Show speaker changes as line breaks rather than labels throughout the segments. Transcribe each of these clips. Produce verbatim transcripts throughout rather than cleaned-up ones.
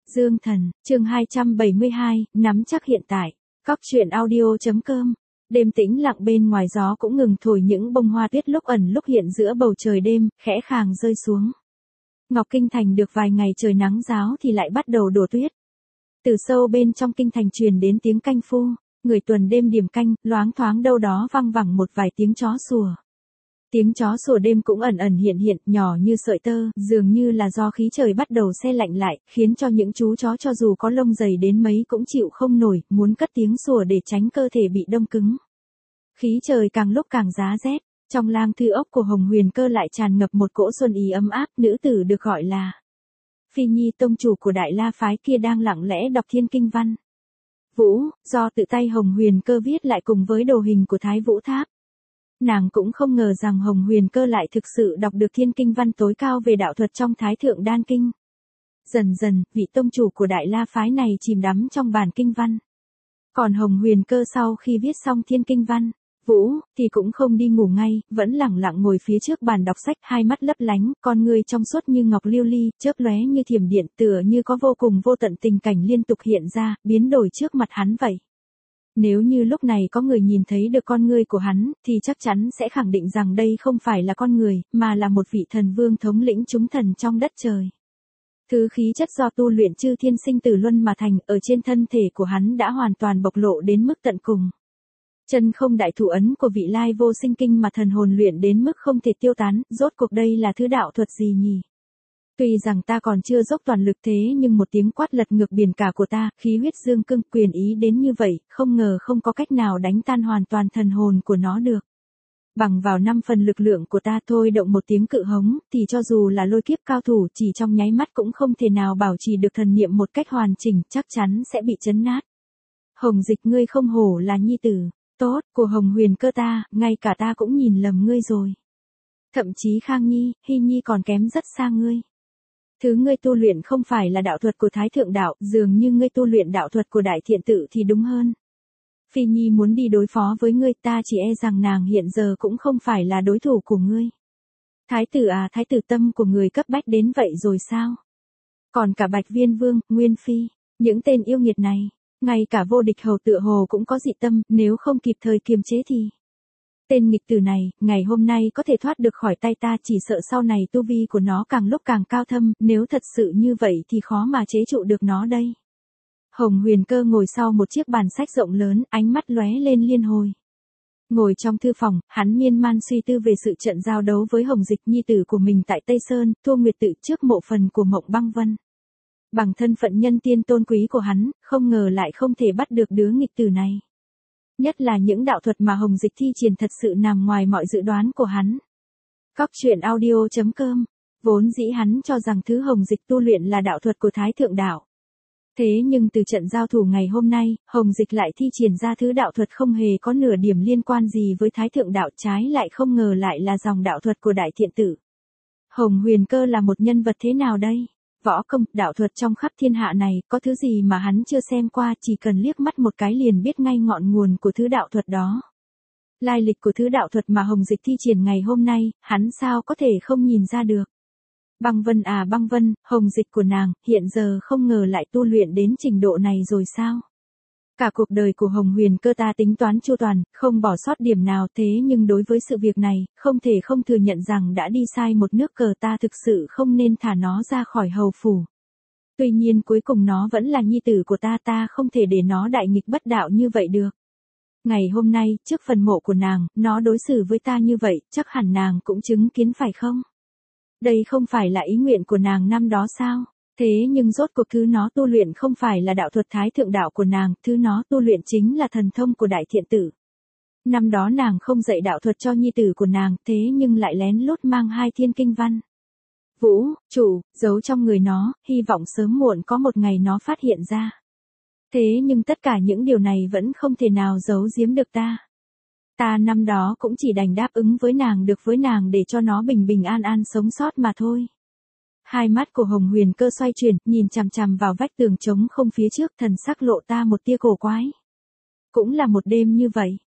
Dương Thần, chương hai trăm bảy mươi hai, nắm chắc hiện tại. Cóc truyện audio.com. Đêm tĩnh lặng bên ngoài gió cũng ngừng thổi những bông hoa tuyết lúc ẩn lúc hiện giữa bầu trời đêm, khẽ khàng rơi xuống. Ngọc Kinh Thành được vài ngày trời nắng ráo thì lại bắt đầu đổ tuyết. Từ sâu bên trong kinh thành truyền đến tiếng canh phu, người tuần đêm điểm canh, loáng thoáng đâu đó văng vẳng một vài tiếng chó sủa. Tiếng chó sủa đêm cũng ẩn ẩn hiện hiện, nhỏ như sợi tơ, dường như là do khí trời bắt đầu se lạnh lại, khiến cho những chú chó cho dù có lông dày đến mấy cũng chịu không nổi, muốn cất tiếng sủa để tránh cơ thể bị đông cứng. Khí trời càng lúc càng giá rét, trong lang thư ốc của Hồng Huyền Cơ lại tràn ngập một cỗ xuân ý ấm áp, nữ tử được gọi là Phi Nhi tông chủ của Đại La phái kia đang lặng lẽ đọc Thiên Kinh Văn. Vũ, do tự tay Hồng Huyền Cơ viết lại cùng với đồ hình của Thái Vũ Tháp. Nàng cũng không ngờ rằng Hồng Huyền Cơ lại thực sự đọc được Thiên Kinh Văn tối cao về đạo thuật trong Thái Thượng Đan Kinh. Dần dần, vị tông chủ của Đại La phái này chìm đắm trong bản kinh văn. Còn Hồng Huyền Cơ sau khi viết xong Thiên Kinh Văn, Vũ, thì cũng không đi ngủ ngay, vẫn lẳng lặng ngồi phía trước bàn đọc sách, hai mắt lấp lánh, con người trong suốt như ngọc lưu ly, chớp lóe như thiểm điện, tựa như có vô cùng vô tận tình cảnh liên tục hiện ra, biến đổi trước mặt hắn vậy. Nếu như lúc này có người nhìn thấy được con ngươi của hắn, thì chắc chắn sẽ khẳng định rằng đây không phải là con người, mà là một vị thần vương thống lĩnh chúng thần trong đất trời. Thứ khí chất do tu luyện chư thiên sinh tử luân mà thành, ở trên thân thể của hắn đã hoàn toàn bộc lộ đến mức tận cùng. Chân không đại thủ ấn của vị lai vô sinh kinh mà thần hồn luyện đến mức không thể tiêu tán, rốt cuộc đây là thứ đạo thuật gì nhỉ? Tuy rằng ta còn chưa dốc toàn lực thế nhưng một tiếng quát lật ngược biển cả của ta, khí huyết dương cương quyền ý đến như vậy, không ngờ không có cách nào đánh tan hoàn toàn thần hồn của nó được. Bằng vào năm phần lực lượng của ta thôi động một tiếng cự hống, thì cho dù là lôi kiếp cao thủ chỉ trong nháy mắt cũng không thể nào bảo trì được thần niệm một cách hoàn chỉnh, chắc chắn sẽ bị chấn nát. Hồng Dịch, ngươi không hổ là nhi tử tốt của Hồng Huyền Cơ ta, ngay cả ta cũng nhìn lầm ngươi rồi. Thậm chí Khang Nhi, Hy Nhi còn kém rất xa ngươi. Thứ ngươi tu luyện không phải là đạo thuật của Thái Thượng Đạo, dường như ngươi tu luyện đạo thuật của Đại Thiện Tự thì đúng hơn. Phi Nhi muốn đi đối phó với ngươi, ta chỉ e rằng nàng hiện giờ cũng không phải là đối thủ của ngươi. Thái tử à, thái tử tâm của người cấp bách đến vậy rồi sao? Còn cả Bạch Viên Vương, Nguyên Phi, những tên yêu nghiệt này, ngay cả vô địch hầu tựa hồ cũng có dị tâm, nếu không kịp thời kiềm chế thì... Tên nghịch tử này, ngày hôm nay có thể thoát được khỏi tay ta, chỉ sợ sau này tu vi của nó càng lúc càng cao thâm, nếu thật sự như vậy thì khó mà chế trụ được nó đây. Hồng Huyền Cơ ngồi sau một chiếc bàn sách rộng lớn, ánh mắt lóe lên liên hồi. Ngồi trong thư phòng, hắn miên man suy tư về sự trận giao đấu với Hồng Dịch nhi tử của mình tại Tây Sơn, thua nguyệt tự trước mộ phần của Mộng Băng Vân. Bằng thân phận nhân tiên tôn quý của hắn, không ngờ lại không thể bắt được đứa nghịch tử này. Nhất là những đạo thuật mà Hồng Dịch thi triển thật sự nằm ngoài mọi dự đoán của hắn. Cóc truyện audio.com. Vốn dĩ hắn cho rằng thứ Hồng Dịch tu luyện là đạo thuật của Thái Thượng Đạo. Thế nhưng từ trận giao thủ ngày hôm nay, Hồng Dịch lại thi triển ra thứ đạo thuật không hề có nửa điểm liên quan gì với Thái Thượng Đạo, trái lại không ngờ lại là dòng đạo thuật của Đại Thiện Tử. Hồng Huyền Cơ là một nhân vật thế nào đây? Võ công, đạo thuật trong khắp thiên hạ này, có thứ gì mà hắn chưa xem qua, chỉ cần liếc mắt một cái liền biết ngay ngọn nguồn của thứ đạo thuật đó. Lai lịch của thứ đạo thuật mà Hồng Dịch thi triển ngày hôm nay, hắn sao có thể không nhìn ra được. Băng Vân à Băng Vân, Hồng Dịch của nàng, hiện giờ không ngờ lại tu luyện đến trình độ này rồi sao? Cả cuộc đời của Hồng Huyền Cơ ta tính toán chu toàn, không bỏ sót điểm nào, thế nhưng đối với sự việc này, không thể không thừa nhận rằng đã đi sai một nước cờ, ta thực sự không nên thả nó ra khỏi hầu phủ. Tuy nhiên cuối cùng nó vẫn là nhi tử của ta, ta không thể để nó đại nghịch bất đạo như vậy được. Ngày hôm nay, trước phần mộ của nàng, nó đối xử với ta như vậy, chắc hẳn nàng cũng chứng kiến phải không? Đây không phải là ý nguyện của nàng năm đó sao? Thế nhưng rốt cuộc thứ nó tu luyện không phải là đạo thuật Thái Thượng Đạo của nàng, thứ nó tu luyện chính là thần thông của Đại Thiện Tử. Năm đó nàng không dạy đạo thuật cho nhi tử của nàng, thế nhưng lại lén lút mang hai thiên kinh văn. Vũ, chủ, giấu trong người nó, hy vọng sớm muộn có một ngày nó phát hiện ra. Thế nhưng tất cả những điều này vẫn không thể nào giấu giếm được ta. Ta năm đó cũng chỉ đành đáp ứng với nàng được với nàng để cho nó bình bình an an sống sót mà thôi. Hai mắt của Hồng Huyền Cơ xoay chuyển, nhìn chằm chằm vào vách tường trống không phía trước, thần sắc lộ ta một tia cổ quái. Cũng là một đêm như vậy,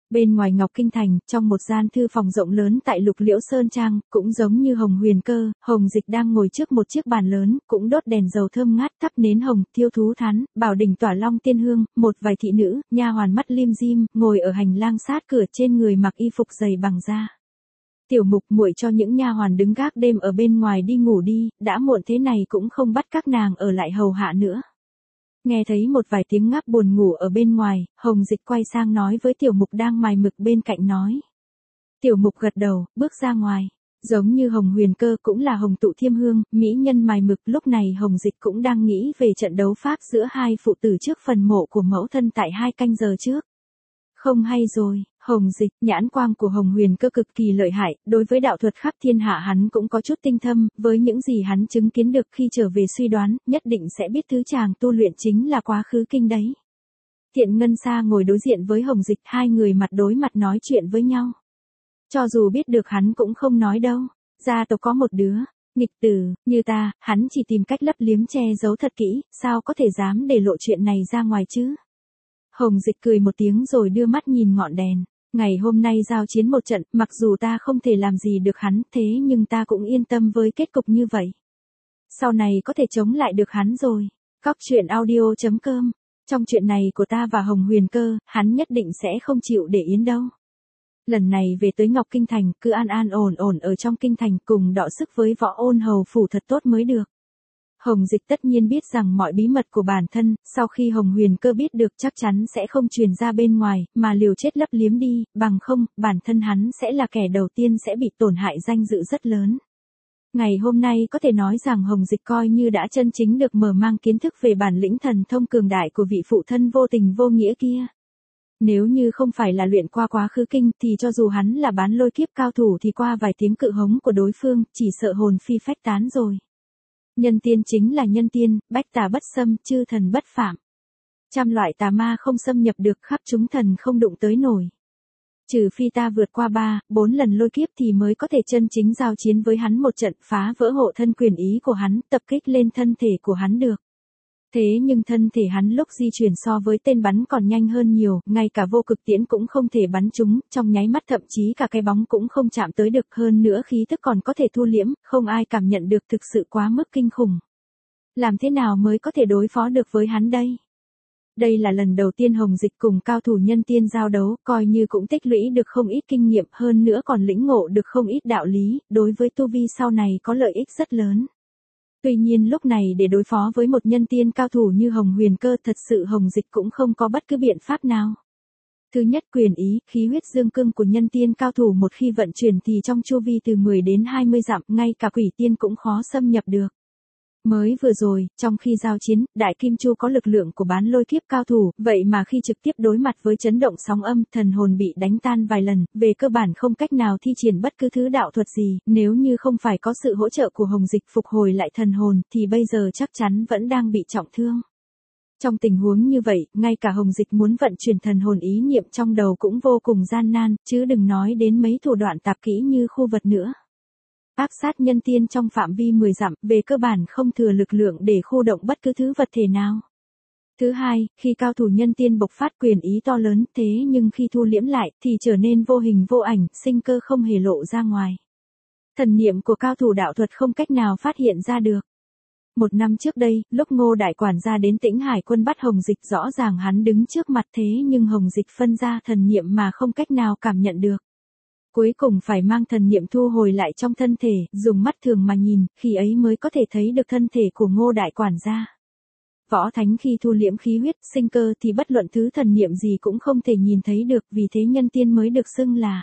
Bên ngoài Ngọc Kinh Thành, trong một gian thư phòng rộng lớn tại Lục Liễu Sơn Trang, cũng giống như Hồng Huyền Cơ, Hồng Dịch đang ngồi trước một chiếc bàn lớn, cũng đốt đèn dầu thơm ngát, thắp nến hồng, thiêu thú thán, bảo đỉnh tỏa long tiên hương, một vài thị nữ, nha hoàn mắt lim dim, ngồi ở hành lang sát cửa, trên người mặc y phục dày bằng da. Tiểu Mục muội cho những nha hoàn đứng gác đêm ở bên ngoài đi ngủ đi, đã muộn thế này cũng không bắt các nàng ở lại hầu hạ nữa. Nghe thấy một vài tiếng ngáp buồn ngủ ở bên ngoài, Hồng Dịch quay sang nói với Tiểu Mục đang mài mực bên cạnh nói. Tiểu Mục gật đầu, bước ra ngoài. Giống như Hồng Huyền Cơ cũng là Hồng Tụ Thiêm Hương, mỹ nhân mài mực, lúc này Hồng Dịch cũng đang nghĩ về trận đấu pháp giữa hai phụ tử trước phần mộ của mẫu thân tại hai canh giờ trước. Không hay rồi, Hồng Dịch, nhãn quang của Hồng Huyền Cơ cực kỳ lợi hại, đối với đạo thuật khắp thiên hạ hắn cũng có chút tinh thâm, với những gì hắn chứng kiến được khi trở về suy đoán, nhất định sẽ biết thứ chàng tu luyện chính là quá khứ kinh đấy. Tiện Ngân Sa ngồi đối diện với Hồng Dịch, hai người mặt đối mặt nói chuyện với nhau. Cho dù biết được hắn cũng không nói đâu, gia tộc có một đứa, nghịch tử, như ta, hắn chỉ tìm cách lấp liếm che giấu thật kỹ, sao có thể dám để lộ chuyện này ra ngoài chứ? Hồng Dịch cười một tiếng rồi đưa mắt nhìn ngọn đèn. Ngày hôm nay giao chiến một trận, mặc dù ta không thể làm gì được hắn, thế nhưng ta cũng yên tâm với kết cục như vậy. Sau này có thể chống lại được hắn rồi. Cóc truyện audio chấm com. Trong chuyện này của ta và Hồng Huyền Cơ, hắn nhất định sẽ không chịu để yên đâu. Lần này về tới Ngọc Kinh Thành, cứ an an ổn ổn ở trong Kinh Thành, cùng đọ sức với Võ Ôn Hầu phủ thật tốt mới được. Hồng Dịch tất nhiên biết rằng mọi bí mật của bản thân, sau khi Hồng Huyền Cơ biết được chắc chắn sẽ không truyền ra bên ngoài, mà liều chết lấp liếm đi, bằng không, bản thân hắn sẽ là kẻ đầu tiên sẽ bị tổn hại danh dự rất lớn. Ngày hôm nay có thể nói rằng Hồng Dịch coi như đã chân chính được mở mang kiến thức về bản lĩnh thần thông cường đại của vị phụ thân vô tình vô nghĩa kia. Nếu như không phải là luyện qua quá khứ kinh thì cho dù hắn là bán lôi kiếp cao thủ thì qua vài tiếng cự hống của đối phương, chỉ sợ hồn phi phách tán rồi. Nhân tiên chính là nhân tiên, bách tà bất xâm, chư thần bất phạm. Trăm loại tà ma không xâm nhập được, khắp chúng thần không đụng tới nổi. Trừ phi ta vượt qua ba, bốn lần lôi kiếp thì mới có thể chân chính giao chiến với hắn một trận, phá vỡ hộ thân quyền ý của hắn, tập kích lên thân thể của hắn được. Thế nhưng thân thể hắn lúc di chuyển so với tên bắn còn nhanh hơn nhiều, ngay cả vô cực tiễn cũng không thể bắn trúng, trong nháy mắt thậm chí cả cái bóng cũng không chạm tới được, hơn nữa khí tức còn có thể thu liễm, không ai cảm nhận được, thực sự quá mức kinh khủng. Làm thế nào mới có thể đối phó được với hắn đây? Đây là lần đầu tiên Hồng Dịch cùng cao thủ nhân tiên giao đấu, coi như cũng tích lũy được không ít kinh nghiệm, hơn nữa còn lĩnh ngộ được không ít đạo lý, đối với tu vi sau này có lợi ích rất lớn. Tuy nhiên lúc này để đối phó với một nhân tiên cao thủ như Hồng Huyền Cơ, thật sự Hồng Dịch cũng không có bất cứ biện pháp nào. Thứ nhất, quyền ý, khí huyết dương cương của nhân tiên cao thủ một khi vận chuyển thì trong chu vi từ mười đến hai mươi dặm, ngay cả quỷ tiên cũng khó xâm nhập được. Mới vừa rồi, trong khi giao chiến, Đại Kim Chu có lực lượng của bán lôi kiếp cao thủ, vậy mà khi trực tiếp đối mặt với chấn động sóng âm, thần hồn bị đánh tan vài lần, về cơ bản không cách nào thi triển bất cứ thứ đạo thuật gì, nếu như không phải có sự hỗ trợ của Hồng Dịch phục hồi lại thần hồn, thì bây giờ chắc chắn vẫn đang bị trọng thương. Trong tình huống như vậy, ngay cả Hồng Dịch muốn vận chuyển thần hồn ý niệm trong đầu cũng vô cùng gian nan, chứ đừng nói đến mấy thủ đoạn tạp kỹ như khu vật nữa. Áp sát nhân tiên trong phạm vi mười dặm, về cơ bản không thừa lực lượng để khu động bất cứ thứ vật thể nào. Thứ hai, khi cao thủ nhân tiên bộc phát quyền ý to lớn, thế nhưng khi thu liễm lại, thì trở nên vô hình vô ảnh, sinh cơ không hề lộ ra ngoài. Thần niệm của cao thủ đạo thuật không cách nào phát hiện ra được. Một năm trước đây, lúc Ngô Đại Quản gia đến Tĩnh Hải quân bắt Hồng Dịch, rõ ràng hắn đứng trước mặt, thế nhưng Hồng Dịch phân ra thần niệm mà không cách nào cảm nhận được. Cuối cùng phải mang thần niệm thu hồi lại trong thân thể, dùng mắt thường mà nhìn, khi ấy mới có thể thấy được thân thể của Ngô Đại Quản gia. Võ Thánh khi thu liễm khí huyết, sinh cơ thì bất luận thứ thần niệm gì cũng không thể nhìn thấy được, vì thế nhân tiên mới được xưng là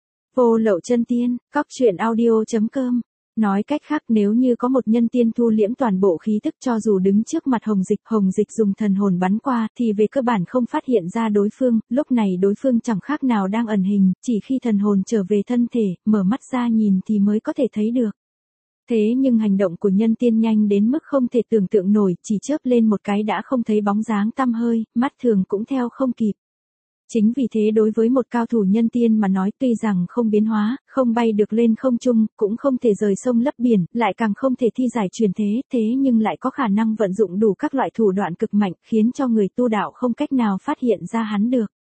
vô lậu chân tiên. Cóc truyện audio chấm com. Nói cách khác, nếu như có một nhân tiên thu liễm toàn bộ khí tức, cho dù đứng trước mặt Hồng Dịch, Hồng Dịch dùng thần hồn bắn qua, thì về cơ bản không phát hiện ra đối phương, lúc này đối phương chẳng khác nào đang ẩn hình, chỉ khi thần hồn trở về thân thể, mở mắt ra nhìn thì mới có thể thấy được. Thế nhưng hành động của nhân tiên nhanh đến mức không thể tưởng tượng nổi, chỉ chớp lên một cái đã không thấy bóng dáng tăm hơi, mắt thường cũng theo không kịp. Chính vì thế đối với một cao thủ nhân tiên mà nói, tuy rằng không biến hóa, không bay được lên không trung, cũng không thể rời sông lấp biển, lại càng không thể thi giải truyền thế, thế nhưng lại có khả năng vận dụng đủ các loại thủ đoạn cực mạnh, khiến cho người tu đạo không cách nào phát hiện ra hắn được.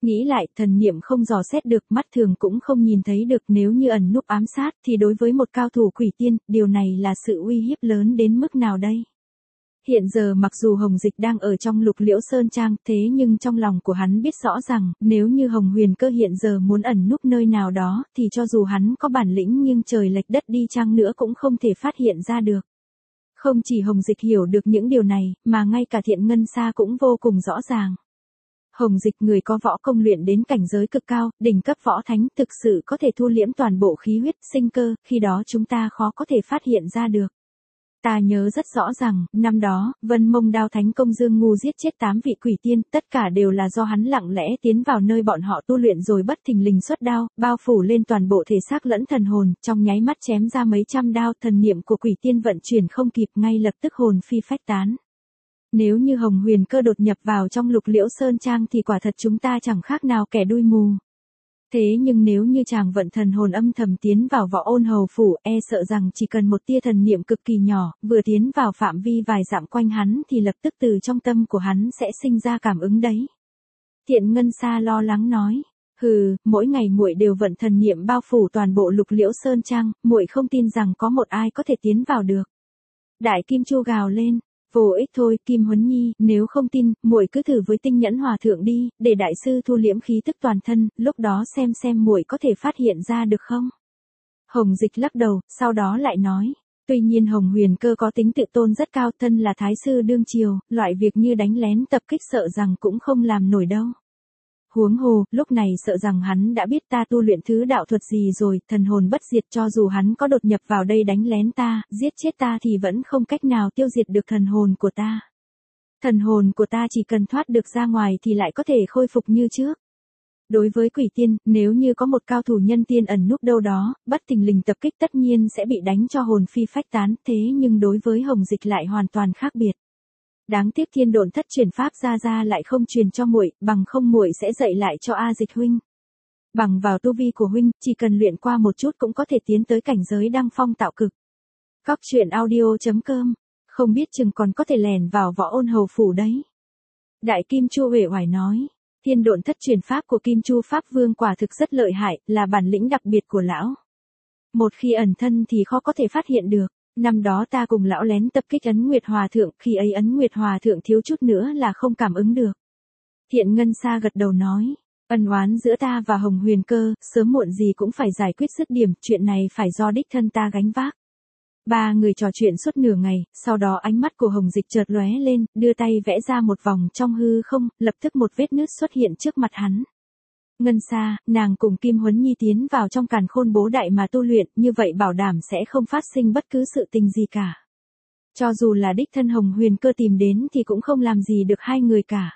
Nghĩ lại, thần niệm không dò xét được, mắt thường cũng không nhìn thấy được, nếu như ẩn núp ám sát thì đối với một cao thủ quỷ tiên, điều này là sự uy hiếp lớn đến mức nào đây? Hiện giờ mặc dù Hồng Dịch đang ở trong Lục Liễu Sơn Trang, thế nhưng trong lòng của hắn biết rõ rằng, nếu như Hồng Huyền Cơ hiện giờ muốn ẩn núp nơi nào đó, thì cho dù hắn có bản lĩnh nhưng trời lệch đất đi chăng nữa cũng không thể phát hiện ra được. Không chỉ Hồng Dịch hiểu được những điều này, mà ngay cả Thiện Ngân Sa cũng vô cùng rõ ràng. Hồng Dịch người có võ công luyện đến cảnh giới cực cao, đỉnh cấp võ thánh, thực sự có thể thu liễm toàn bộ khí huyết, sinh cơ, khi đó chúng ta khó có thể phát hiện ra được. Ta nhớ rất rõ rằng, năm đó, Vân Mông Đao Thánh Công Dương Ngu giết chết tám vị quỷ tiên, tất cả đều là do hắn lặng lẽ tiến vào nơi bọn họ tu luyện rồi bất thình lình xuất đao, bao phủ lên toàn bộ thể xác lẫn thần hồn, trong nháy mắt chém ra mấy trăm đao, thần niệm của quỷ tiên vận chuyển không kịp, ngay lập tức hồn phi phách tán. Nếu như Hồng Huyền Cơ đột nhập vào trong Lục Liễu Sơn Trang thì quả thật chúng ta chẳng khác nào kẻ đuôi mù. Thế nhưng nếu như chàng vận thần hồn âm thầm tiến vào Võ Ôn Hầu phủ, e sợ rằng chỉ cần một tia thần niệm cực kỳ nhỏ, vừa tiến vào phạm vi vài dặm quanh hắn thì lập tức từ trong tâm của hắn sẽ sinh ra cảm ứng đấy. Thiện Ngân Sa lo lắng nói, hừ, mỗi ngày muội đều vận thần niệm bao phủ toàn bộ Lục Liễu Sơn Trang, muội không tin rằng có một ai có thể tiến vào được. Đại Kim Chu gào lên. Vô ích thôi, Kim Huấn Nhi, nếu không tin, muội cứ thử với Tinh Nhẫn Hòa Thượng đi, để đại sư thu liễm khí tức toàn thân, lúc đó xem xem muội có thể phát hiện ra được không? Hồng Dịch lắc đầu, sau đó lại nói, tuy nhiên Hồng Huyền Cơ có tính tự tôn rất cao, thân là thái sư đương triều, loại việc như đánh lén tập kích sợ rằng cũng không làm nổi đâu. Huống hồ, lúc này sợ rằng hắn đã biết ta tu luyện thứ đạo thuật gì rồi, thần hồn bất diệt, cho dù hắn có đột nhập vào đây đánh lén ta, giết chết ta thì vẫn không cách nào tiêu diệt được thần hồn của ta. Thần hồn của ta chỉ cần thoát được ra ngoài thì lại có thể khôi phục như trước. Đối với quỷ tiên, nếu như có một cao thủ nhân tiên ẩn núp đâu đó, bất thình lình tập kích tất nhiên sẽ bị đánh cho hồn phi phách tán, thế nhưng đối với Hồng Dịch lại hoàn toàn khác biệt. Đáng tiếc Thiên Độn Thất truyền pháp ra ra lại không truyền cho muội, bằng không muội sẽ dạy lại cho A Dịch huynh. Bằng vào tu vi của huynh, chỉ cần luyện qua một chút cũng có thể tiến tới cảnh giới đăng phong tạo cực. Cóc truyện audio chấm com, không biết chừng còn có thể lèn vào Võ Ôn Hầu phủ đấy. Đại Kim Chu uể oải nói, Thiên Độn Thất truyền pháp của Kim Chu Pháp Vương quả thực rất lợi hại, là bản lĩnh đặc biệt của lão. Một khi ẩn thân thì khó có thể phát hiện được. Năm đó ta cùng lão lén tập kích Ấn Nguyệt Hòa Thượng, khi ấy Ấn Nguyệt Hòa Thượng thiếu chút nữa là không cảm ứng được. Thiện Ngân Sa gật đầu nói, ân oán giữa ta và Hồng Huyền Cơ, sớm muộn gì cũng phải giải quyết dứt điểm, chuyện này phải do đích thân ta gánh vác. Ba người trò chuyện suốt nửa ngày, sau đó ánh mắt của Hồng Dịch chợt lóe lên, đưa tay vẽ ra một vòng trong hư không, lập tức một vết nứt xuất hiện trước mặt hắn. Ngân Sa, nàng cùng Kim Huấn Nhi tiến vào trong Càn Khôn Bố Đại mà tu luyện, như vậy bảo đảm sẽ không phát sinh bất cứ sự tình gì cả. Cho dù là đích thân Hồng Huyền Cơ tìm đến thì cũng không làm gì được hai người cả.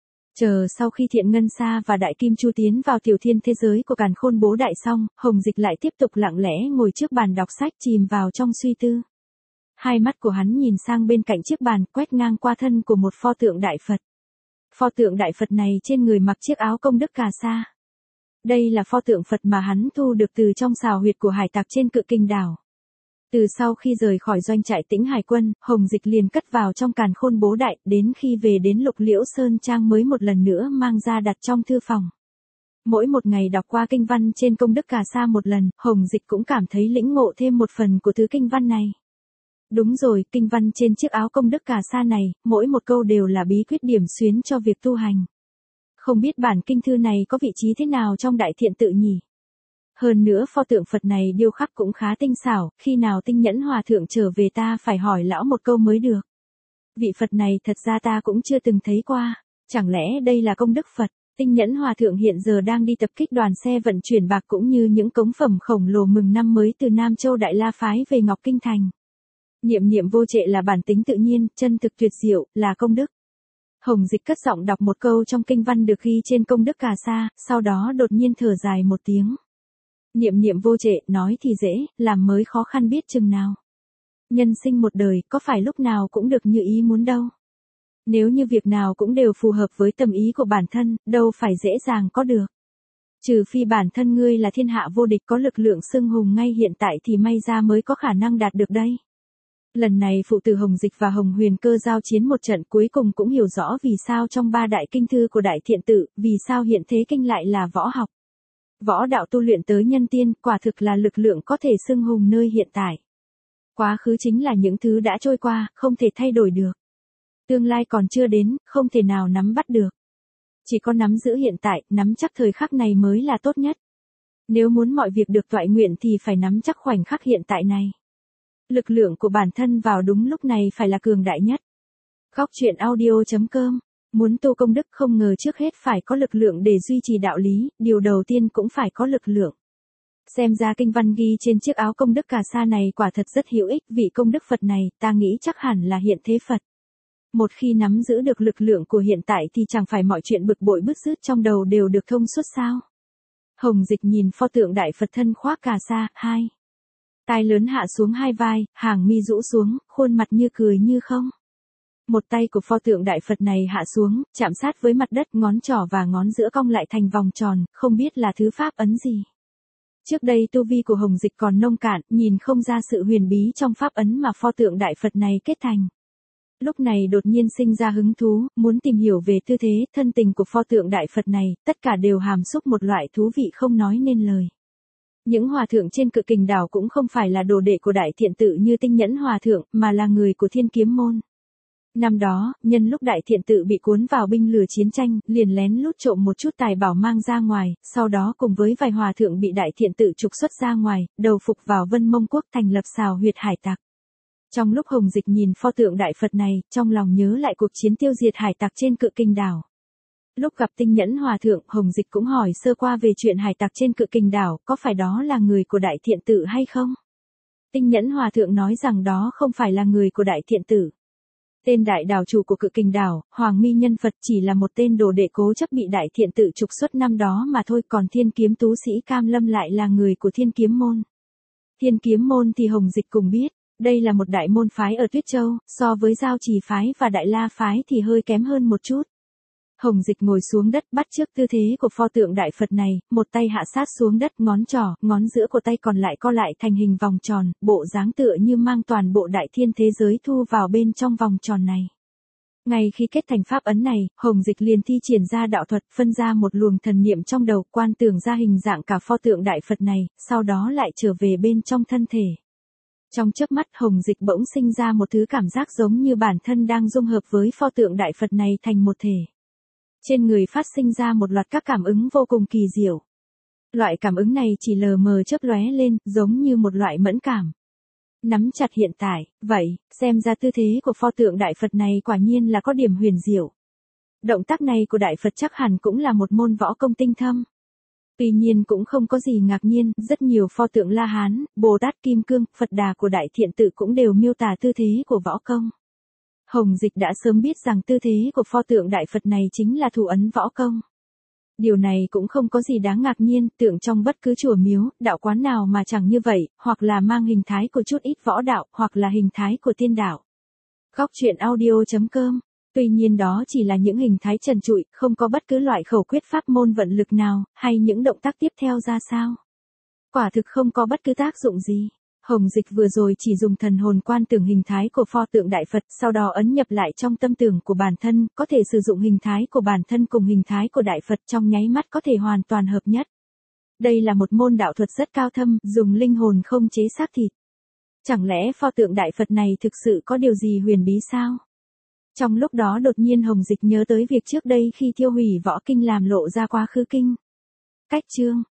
Chờ sau khi Thiện Ngân Sa và Đại Kim Chu tiến vào tiểu thiên thế giới của Càn Khôn Bố Đại xong, Hồng Dịch lại tiếp tục lặng lẽ ngồi trước bàn đọc sách chìm vào trong suy tư. Hai mắt của hắn nhìn sang bên cạnh chiếc bàn, quét ngang qua thân của một pho tượng Đại Phật. Pho tượng Đại Phật này trên người mặc chiếc áo công đức cà sa. Đây là pho tượng Phật mà hắn thu được từ trong xào huyệt của hải tặc trên Cự Kinh đảo. Từ sau khi rời khỏi doanh trại Tĩnh Hải quân, Hồng Dịch liền cất vào trong Càn Khôn Bố Đại, đến khi về đến Lục Liễu Sơn Trang mới một lần nữa mang ra đặt trong thư phòng. Mỗi một ngày đọc qua kinh văn trên công đức cà sa một lần, Hồng Dịch cũng cảm thấy lĩnh ngộ thêm một phần của thứ kinh văn này. Đúng rồi, kinh văn trên chiếc áo công đức cà sa này, mỗi một câu đều là bí quyết điểm xuyến cho việc tu hành. Không biết bản kinh thư này có vị trí thế nào trong đại thiện tự nhỉ? Hơn nữa pho tượng Phật này điêu khắc cũng khá tinh xảo, khi nào Tinh Nhẫn Hòa Thượng trở về ta phải hỏi lão một câu mới được. Vị Phật này thật ra ta cũng chưa từng thấy qua, chẳng lẽ đây là công đức Phật? Tinh Nhẫn Hòa Thượng hiện giờ đang đi tập kích đoàn xe vận chuyển bạc cũng như những cống phẩm khổng lồ mừng năm mới từ Nam Châu Đại La Phái về Ngọc Kinh Thành. Niệm niệm vô trệ là bản tính tự nhiên, chân thực tuyệt diệu, là công đức. Hồng Dịch cất giọng đọc một câu trong kinh văn được ghi trên công đức cà sa, sau đó đột nhiên thở dài một tiếng. Niệm niệm vô trệ, nói thì dễ, làm mới khó khăn biết chừng nào. Nhân sinh một đời, có phải lúc nào cũng được như ý muốn đâu. Nếu như việc nào cũng đều phù hợp với tâm ý của bản thân, đâu phải dễ dàng có được. Trừ phi bản thân ngươi là thiên hạ vô địch có lực lượng xưng hùng ngay hiện tại thì may ra mới có khả năng đạt được đây. Lần này phụ tử Hồng Dịch và Hồng Huyền Cơ giao chiến một trận, cuối cùng cũng hiểu rõ vì sao trong ba đại kinh thư của Đại Thiện Tự, vì sao hiện thế kinh lại là võ học. Võ đạo tu luyện tới nhân tiên, quả thực là lực lượng có thể xưng hùng nơi hiện tại. Quá khứ chính là những thứ đã trôi qua, không thể thay đổi được. Tương lai còn chưa đến, không thể nào nắm bắt được. Chỉ có nắm giữ hiện tại, nắm chắc thời khắc này mới là tốt nhất. Nếu muốn mọi việc được toại nguyện thì phải nắm chắc khoảnh khắc hiện tại này. Lực lượng của bản thân vào đúng lúc này phải là cường đại nhất. Góc truyện audio chấm com. Muốn tu công đức không ngờ trước hết phải có lực lượng để duy trì đạo lý, điều đầu tiên cũng phải có lực lượng. Xem ra kinh văn ghi trên chiếc áo công đức cà sa này quả thật rất hữu ích, vị công đức Phật này ta nghĩ chắc hẳn là hiện thế Phật. Một khi nắm giữ được lực lượng của hiện tại thì chẳng phải mọi chuyện bực bội bứt rứt trong đầu đều được thông suốt sao. Hồng Dịch nhìn pho tượng đại Phật thân khoác cà sa, hai. Tai lớn hạ xuống hai vai, hàng mi rũ xuống, khuôn mặt như cười như không. Một tay của pho tượng đại Phật này hạ xuống, chạm sát với mặt đất, ngón trỏ và ngón giữa cong lại thành vòng tròn, không biết là thứ pháp ấn gì. Trước đây tu vi của Hồng Dịch còn nông cạn, nhìn không ra sự huyền bí trong pháp ấn mà pho tượng đại Phật này kết thành. Lúc này đột nhiên sinh ra hứng thú, muốn tìm hiểu về tư thế, thân tình của pho tượng đại Phật này, tất cả đều hàm xúc một loại thú vị không nói nên lời. Những hòa thượng trên Cự Kình đảo cũng không phải là đồ đệ của Đại Thiện Tự như Tinh Nhẫn hòa thượng, mà là người của Thiên Kiếm môn. Năm đó, nhân lúc Đại Thiện Tự bị cuốn vào binh lửa chiến tranh, liền lén lút trộm một chút tài bảo mang ra ngoài, sau đó cùng với vài hòa thượng bị Đại Thiện Tự trục xuất ra ngoài, đầu phục vào Vân Mông Quốc thành lập xào huyệt hải tặc. Trong lúc Hồng Dịch nhìn pho tượng đại Phật này, trong lòng nhớ lại cuộc chiến tiêu diệt hải tặc trên Cự Kình đảo. Lúc gặp Tinh Nhẫn hòa thượng, Hồng Dịch cũng hỏi sơ qua về chuyện hải tặc trên Cự Kình đảo, có phải đó là người của Đại Thiện Tự hay không? Tinh Nhẫn hòa thượng nói rằng đó không phải là người của Đại Thiện Tự. Tên đại đảo chủ của Cự Kình đảo, Hoàng Mi Nhân Phật chỉ là một tên đồ đệ cố chấp bị Đại Thiện Tự trục xuất năm đó mà thôi, còn Thiên Kiếm tú sĩ Cam Lâm lại là người của Thiên Kiếm môn. Thiên Kiếm môn thì Hồng Dịch cùng biết, đây là một đại môn phái ở Tuyết Châu, so với Giao Trì phái và Đại La phái thì hơi kém hơn một chút. Hồng Dịch ngồi xuống đất bắt chước tư thế của pho tượng đại Phật này, một tay hạ sát xuống đất, ngón trỏ, ngón giữa của tay còn lại co lại thành hình vòng tròn, bộ dáng tựa như mang toàn bộ đại thiên thế giới thu vào bên trong vòng tròn này. Ngay khi kết thành pháp ấn này, Hồng Dịch liền thi triển ra đạo thuật, phân ra một luồng thần niệm trong đầu, quan tưởng ra hình dạng cả pho tượng đại Phật này, sau đó lại trở về bên trong thân thể. Trong chớp mắt Hồng Dịch bỗng sinh ra một thứ cảm giác giống như bản thân đang dung hợp với pho tượng đại Phật này thành một thể. Trên người phát sinh ra một loạt các cảm ứng vô cùng kỳ diệu. Loại cảm ứng này chỉ lờ mờ chớp lóe lên, giống như một loại mẫn cảm. Nắm chặt hiện tại, vậy, xem ra tư thế của pho tượng đại Phật này quả nhiên là có điểm huyền diệu. Động tác này của đại Phật chắc hẳn cũng là một môn võ công tinh thâm. Tuy nhiên cũng không có gì ngạc nhiên, rất nhiều pho tượng La Hán, Bồ Tát Kim Cương, Phật Đà của Đại Thiện Tự cũng đều miêu tả tư thế của võ công. Hồng Dịch đã sớm biết rằng tư thế của pho tượng đại Phật này chính là thủ ấn võ công. Điều này cũng không có gì đáng ngạc nhiên, tượng trong bất cứ chùa miếu, đạo quán nào mà chẳng như vậy, hoặc là mang hình thái của chút ít võ đạo, hoặc là hình thái của tiên đạo. Góc truyện audio chấm com. Tuy nhiên đó chỉ là những hình thái trần trụi, không có bất cứ loại khẩu quyết pháp môn vận lực nào, hay những động tác tiếp theo ra sao. Quả thực không có bất cứ tác dụng gì. Hồng Dịch vừa rồi chỉ dùng thần hồn quan tưởng hình thái của pho tượng đại Phật, sau đó ấn nhập lại trong tâm tưởng của bản thân, có thể sử dụng hình thái của bản thân cùng hình thái của đại Phật trong nháy mắt có thể hoàn toàn hợp nhất. Đây là một môn đạo thuật rất cao thâm, dùng linh hồn không chế xác thịt. Chẳng lẽ pho tượng đại Phật này thực sự có điều gì huyền bí sao? Trong lúc đó đột nhiên Hồng Dịch nhớ tới việc trước đây khi thiêu hủy võ kinh làm lộ ra quá khứ kinh. Cách chương